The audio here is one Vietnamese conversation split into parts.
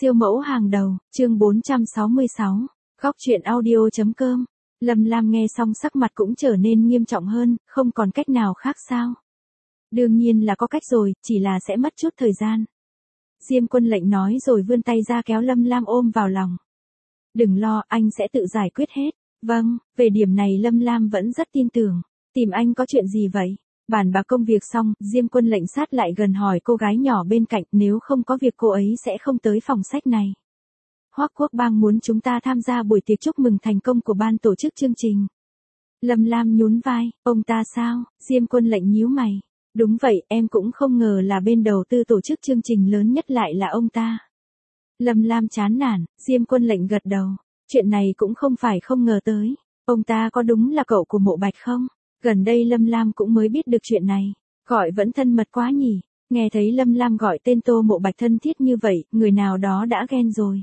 Siêu mẫu hàng đầu, chương 466, góc truyện audio.com. Lâm Lam nghe xong sắc mặt cũng trở nên nghiêm trọng hơn, không còn cách nào khác sao? Đương nhiên là có cách rồi, chỉ là sẽ mất chút thời gian. Diêm Quân Lệnh nói rồi vươn tay ra kéo Lâm Lam ôm vào lòng. Đừng lo, anh sẽ tự giải quyết hết. Vâng, về điểm này Lâm Lam vẫn rất tin tưởng. Tìm anh có chuyện gì vậy? Bàn bạc công việc xong, Diêm Quân Lệnh sát lại gần hỏi cô gái nhỏ bên cạnh, nếu không có việc cô ấy sẽ không tới phòng sách này. Hoắc Quốc Bang muốn chúng ta tham gia buổi tiệc chúc mừng thành công của ban tổ chức chương trình. Lâm Lam nhún vai, ông ta sao? Diêm Quân Lệnh nhíu mày. Đúng vậy, em cũng không ngờ là bên đầu tư tổ chức chương trình lớn nhất lại là ông ta. Lâm Lam chán nản, Diêm Quân Lệnh gật đầu. Chuyện này cũng không phải không ngờ tới. Ông ta có đúng là cậu của Mộ Bạch không? Gần đây Lâm Lam cũng mới biết được chuyện này. Gọi vẫn thân mật quá nhỉ. Nghe thấy Lâm Lam gọi tên Tô Mộ Bạch thân thiết như vậy, người nào đó đã ghen rồi.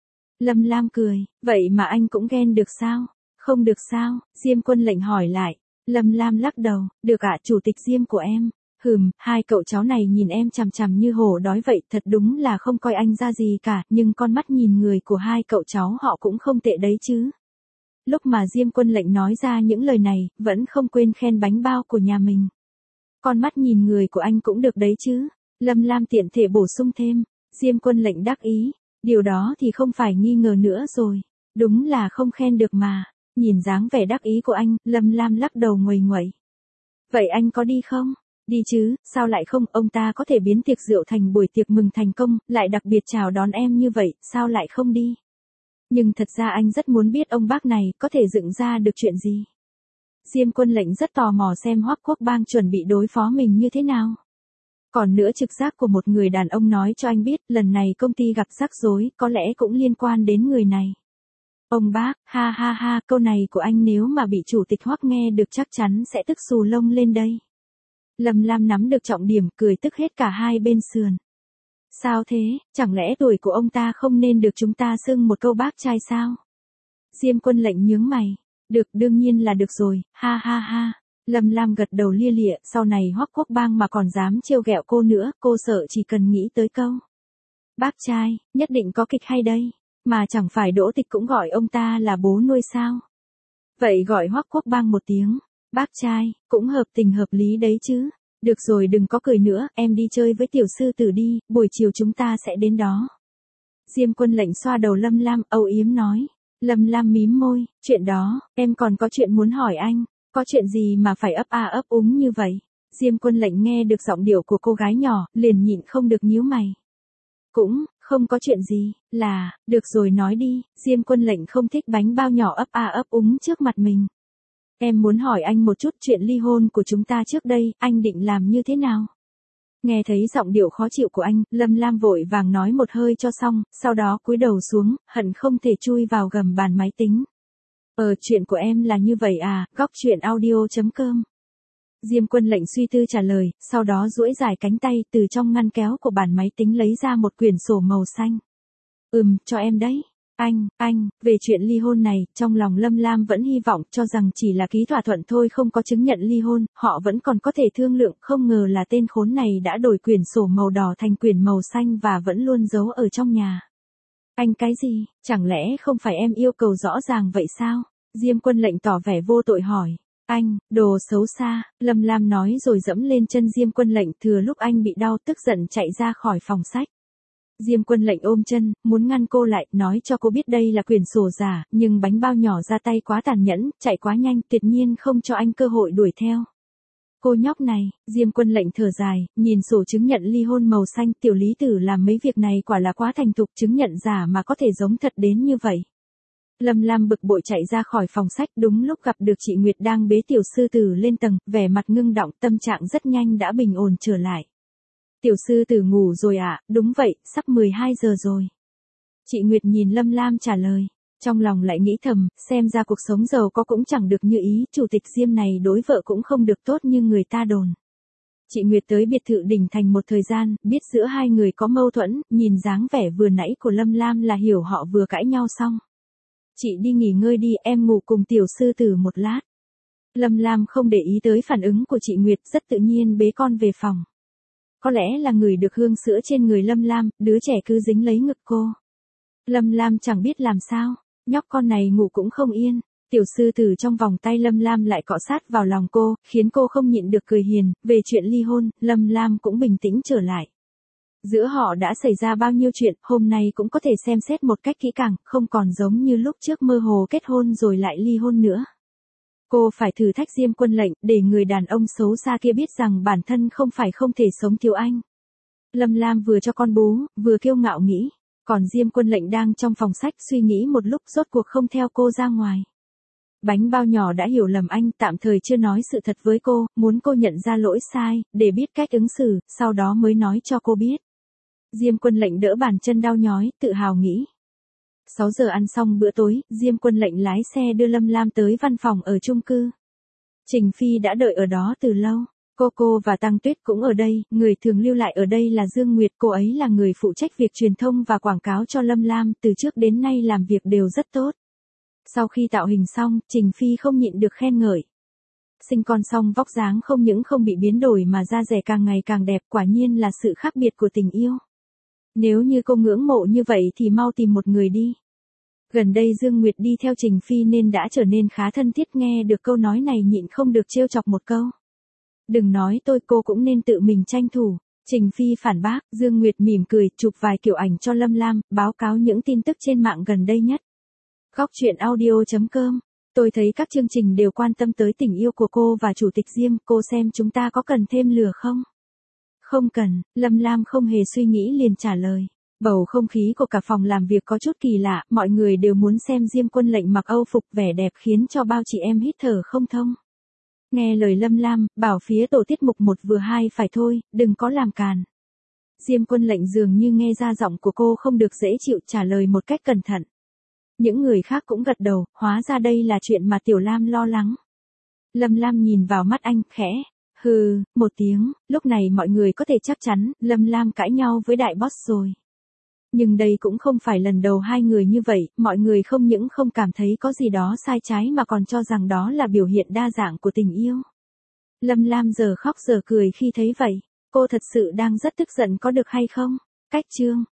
Lâm Lam cười, vậy mà anh cũng ghen được sao? Không được sao? Diêm Quân Lệnh hỏi lại. Lâm Lam lắc đầu, được ạ, chủ tịch Diêm của em. Hai cậu cháu này nhìn em chằm chằm như hổ đói vậy, thật đúng là không coi anh ra gì cả, nhưng con mắt nhìn người của hai cậu cháu họ cũng không tệ đấy chứ. Lúc mà Diêm Quân Lệnh nói ra những lời này, vẫn không quên khen bánh bao của nhà mình. Con mắt nhìn người của anh cũng được đấy chứ. Lâm Lam tiện thể bổ sung thêm. Diêm Quân Lệnh đắc ý. Điều đó thì không phải nghi ngờ nữa rồi. Đúng là không khen được mà. Nhìn dáng vẻ đắc ý của anh, Lâm Lam lắc đầu nguầy nguậy. Vậy anh có đi không? Đi chứ, sao lại không? Ông ta có thể biến tiệc rượu thành buổi tiệc mừng thành công, lại đặc biệt chào đón em như vậy, sao lại không đi? Nhưng thật ra anh rất muốn biết ông bác này có thể dựng ra được chuyện gì. Diêm Quân Lệnh rất tò mò xem Hoắc Quốc Bang chuẩn bị đối phó mình như thế nào. Còn nữa, trực giác của một người đàn ông nói cho anh biết lần này công ty gặp rắc rối có lẽ cũng liên quan đến người này. Ông bác, ha ha ha, câu này của anh nếu mà bị chủ tịch Hoắc nghe được chắc chắn sẽ tức xù lông lên đây. Lâm Lam nắm được trọng điểm, cười tức hết cả hai bên sườn. Sao thế, chẳng lẽ tuổi của ông ta không nên được chúng ta xưng một câu bác trai sao? Diêm Quân Lệnh nhướng mày. Được, đương nhiên là được rồi, ha ha ha. Lâm Lam gật đầu lia lịa, sau này Hoắc Quốc Bang mà còn dám trêu ghẹo cô nữa, cô sợ chỉ cần nghĩ tới câu bác trai, nhất định có kịch hay đây. Mà chẳng phải Đỗ Tịch cũng gọi ông ta là bố nuôi sao? Vậy gọi Hoắc Quốc Bang một tiếng bác trai, cũng hợp tình hợp lý đấy chứ. Được rồi, đừng có cười nữa, em đi chơi với tiểu sư tử đi, buổi chiều chúng ta sẽ đến đó. Diêm Quân Lệnh xoa đầu Lâm Lam, âu yếm nói. Lâm Lam mím môi, chuyện đó, em còn có chuyện muốn hỏi anh. Có chuyện gì mà phải ấp a ấp úng như vậy? Diêm Quân Lệnh nghe được giọng điệu của cô gái nhỏ, liền nhịn không được nhíu mày. Cũng, không có chuyện gì, được rồi nói đi. Diêm Quân Lệnh không thích bánh bao nhỏ ấp a ấp úng trước mặt mình. Em muốn hỏi anh một chút chuyện ly hôn của chúng ta trước đây, anh định làm như thế nào? Nghe thấy giọng điệu khó chịu của anh, Lâm Lam vội vàng nói một hơi cho xong, sau đó cúi đầu xuống, hận không thể chui vào gầm bàn máy tính. Chuyện của em là như vậy à, góc truyện audio.com. Diêm Quân Lệnh suy tư trả lời, sau đó duỗi dài cánh tay từ trong ngăn kéo của bàn máy tính lấy ra một quyển sổ màu xanh. Cho em đấy. Anh, về chuyện ly hôn này, trong lòng Lâm Lam vẫn hy vọng cho rằng chỉ là ký thỏa thuận thôi, không có chứng nhận ly hôn, họ vẫn còn có thể thương lượng, không ngờ là tên khốn này đã đổi quyển sổ màu đỏ thành quyển màu xanh và vẫn luôn giấu ở trong nhà. Anh cái gì, chẳng lẽ không phải em yêu cầu rõ ràng vậy sao? Diêm Quân Lệnh tỏ vẻ vô tội hỏi. Anh, đồ xấu xa, Lâm Lam nói rồi dẫm lên chân Diêm Quân Lệnh, thừa lúc anh bị đau tức giận chạy ra khỏi phòng sách. Diêm Quân Lệnh ôm chân, muốn ngăn cô lại, nói cho cô biết đây là quyển sổ giả, nhưng bánh bao nhỏ ra tay quá tàn nhẫn, chạy quá nhanh, tuyệt nhiên không cho anh cơ hội đuổi theo. Cô nhóc này, Diêm Quân Lệnh thở dài, nhìn sổ chứng nhận ly hôn màu xanh, tiểu lý tử làm mấy việc này quả là quá thành thục, chứng nhận giả mà có thể giống thật đến như vậy. Lâm Lam bực bội chạy ra khỏi phòng sách, đúng lúc gặp được chị Nguyệt đang bế tiểu sư tử lên tầng, vẻ mặt ngưng đọng, tâm trạng rất nhanh đã bình ổn trở lại. Tiểu sư tử ngủ rồi ạ, đúng vậy, sắp 12 giờ rồi. Chị Nguyệt nhìn Lâm Lam trả lời, trong lòng lại nghĩ thầm, xem ra cuộc sống giàu có cũng chẳng được như ý, chủ tịch Diêm này đối vợ cũng không được tốt như người ta đồn. Chị Nguyệt tới biệt thự Đình Thành một thời gian, biết giữa hai người có mâu thuẫn, nhìn dáng vẻ vừa nãy của Lâm Lam là hiểu họ vừa cãi nhau xong. Chị đi nghỉ ngơi đi, em ngủ cùng tiểu sư tử một lát. Lâm Lam không để ý tới phản ứng của chị Nguyệt, rất tự nhiên bế con về phòng. Có lẽ là người được hương sữa trên người Lâm Lam, đứa trẻ cứ dính lấy ngực cô. Lâm Lam chẳng biết làm sao, nhóc con này ngủ cũng không yên. Tiểu sư tử trong vòng tay Lâm Lam lại cọ sát vào lòng cô, khiến cô không nhịn được cười hiền. Về chuyện ly hôn, Lâm Lam cũng bình tĩnh trở lại. Giữa họ đã xảy ra bao nhiêu chuyện, hôm nay cũng có thể xem xét một cách kỹ càng, không còn giống như lúc trước mơ hồ kết hôn rồi lại ly hôn nữa. Cô phải thử thách Diêm Quân Lệnh, để người đàn ông xấu xa kia biết rằng bản thân không phải không thể sống thiếu anh. Lâm Lam vừa cho con bú, vừa kiêu ngạo nghĩ. Còn Diêm Quân Lệnh đang trong phòng sách suy nghĩ một lúc, rốt cuộc không theo cô ra ngoài. Bánh bao nhỏ đã hiểu lầm anh, tạm thời chưa nói sự thật với cô, muốn cô nhận ra lỗi sai, để biết cách ứng xử, sau đó mới nói cho cô biết. Diêm Quân Lệnh đỡ bàn chân đau nhói, tự hào nghĩ. 6 giờ ăn xong bữa tối, Diêm Quân Lệnh lái xe đưa Lâm Lam tới văn phòng ở chung cư. Trình Phi đã đợi ở đó từ lâu. Cô và Tăng Tuyết cũng ở đây, người thường lưu lại ở đây là Dương Nguyệt, cô ấy là người phụ trách việc truyền thông và quảng cáo cho Lâm Lam, từ trước đến nay làm việc đều rất tốt. Sau khi tạo hình xong, Trình Phi không nhịn được khen ngợi. Sinh con xong vóc dáng không những không bị biến đổi mà da dẻ càng ngày càng đẹp, quả nhiên là sự khác biệt của tình yêu. Nếu như cô ngưỡng mộ như vậy thì mau tìm một người đi. Gần đây Dương Nguyệt đi theo Trình Phi nên đã trở nên khá thân thiết, nghe được câu nói này nhịn không được trêu chọc một câu. Đừng nói tôi, cô cũng nên tự mình tranh thủ. Trình Phi phản bác, Dương Nguyệt mỉm cười, chụp vài kiểu ảnh cho Lâm Lam, báo cáo những tin tức trên mạng gần đây nhất. Góc truyện audio.com. Tôi thấy các chương trình đều quan tâm tới tình yêu của cô và chủ tịch Diêm, cô xem chúng ta có cần thêm lửa không? Không cần, Lâm Lam không hề suy nghĩ liền trả lời. Bầu không khí của cả phòng làm việc có chút kỳ lạ, mọi người đều muốn xem Diêm Quân Lệnh mặc âu phục vẻ đẹp khiến cho bao chị em hít thở không thông. Nghe lời Lâm Lam, bảo phía tổ tiết mục 1 vừa 2 phải thôi, đừng có làm càn. Diêm Quân Lệnh dường như nghe ra giọng của cô không được dễ chịu, trả lời một cách cẩn thận. Những người khác cũng gật đầu, hóa ra đây là chuyện mà Tiểu Lam lo lắng. Lâm Lam nhìn vào mắt anh, khẽ. Hừ, một tiếng, lúc này mọi người có thể chắc chắn, Lâm Lam cãi nhau với đại boss rồi. Nhưng đây cũng không phải lần đầu hai người như vậy, mọi người không những không cảm thấy có gì đó sai trái mà còn cho rằng đó là biểu hiện đa dạng của tình yêu. Lâm Lam giờ khóc giờ cười khi thấy vậy, cô thật sự đang rất tức giận có được hay không? Cách chương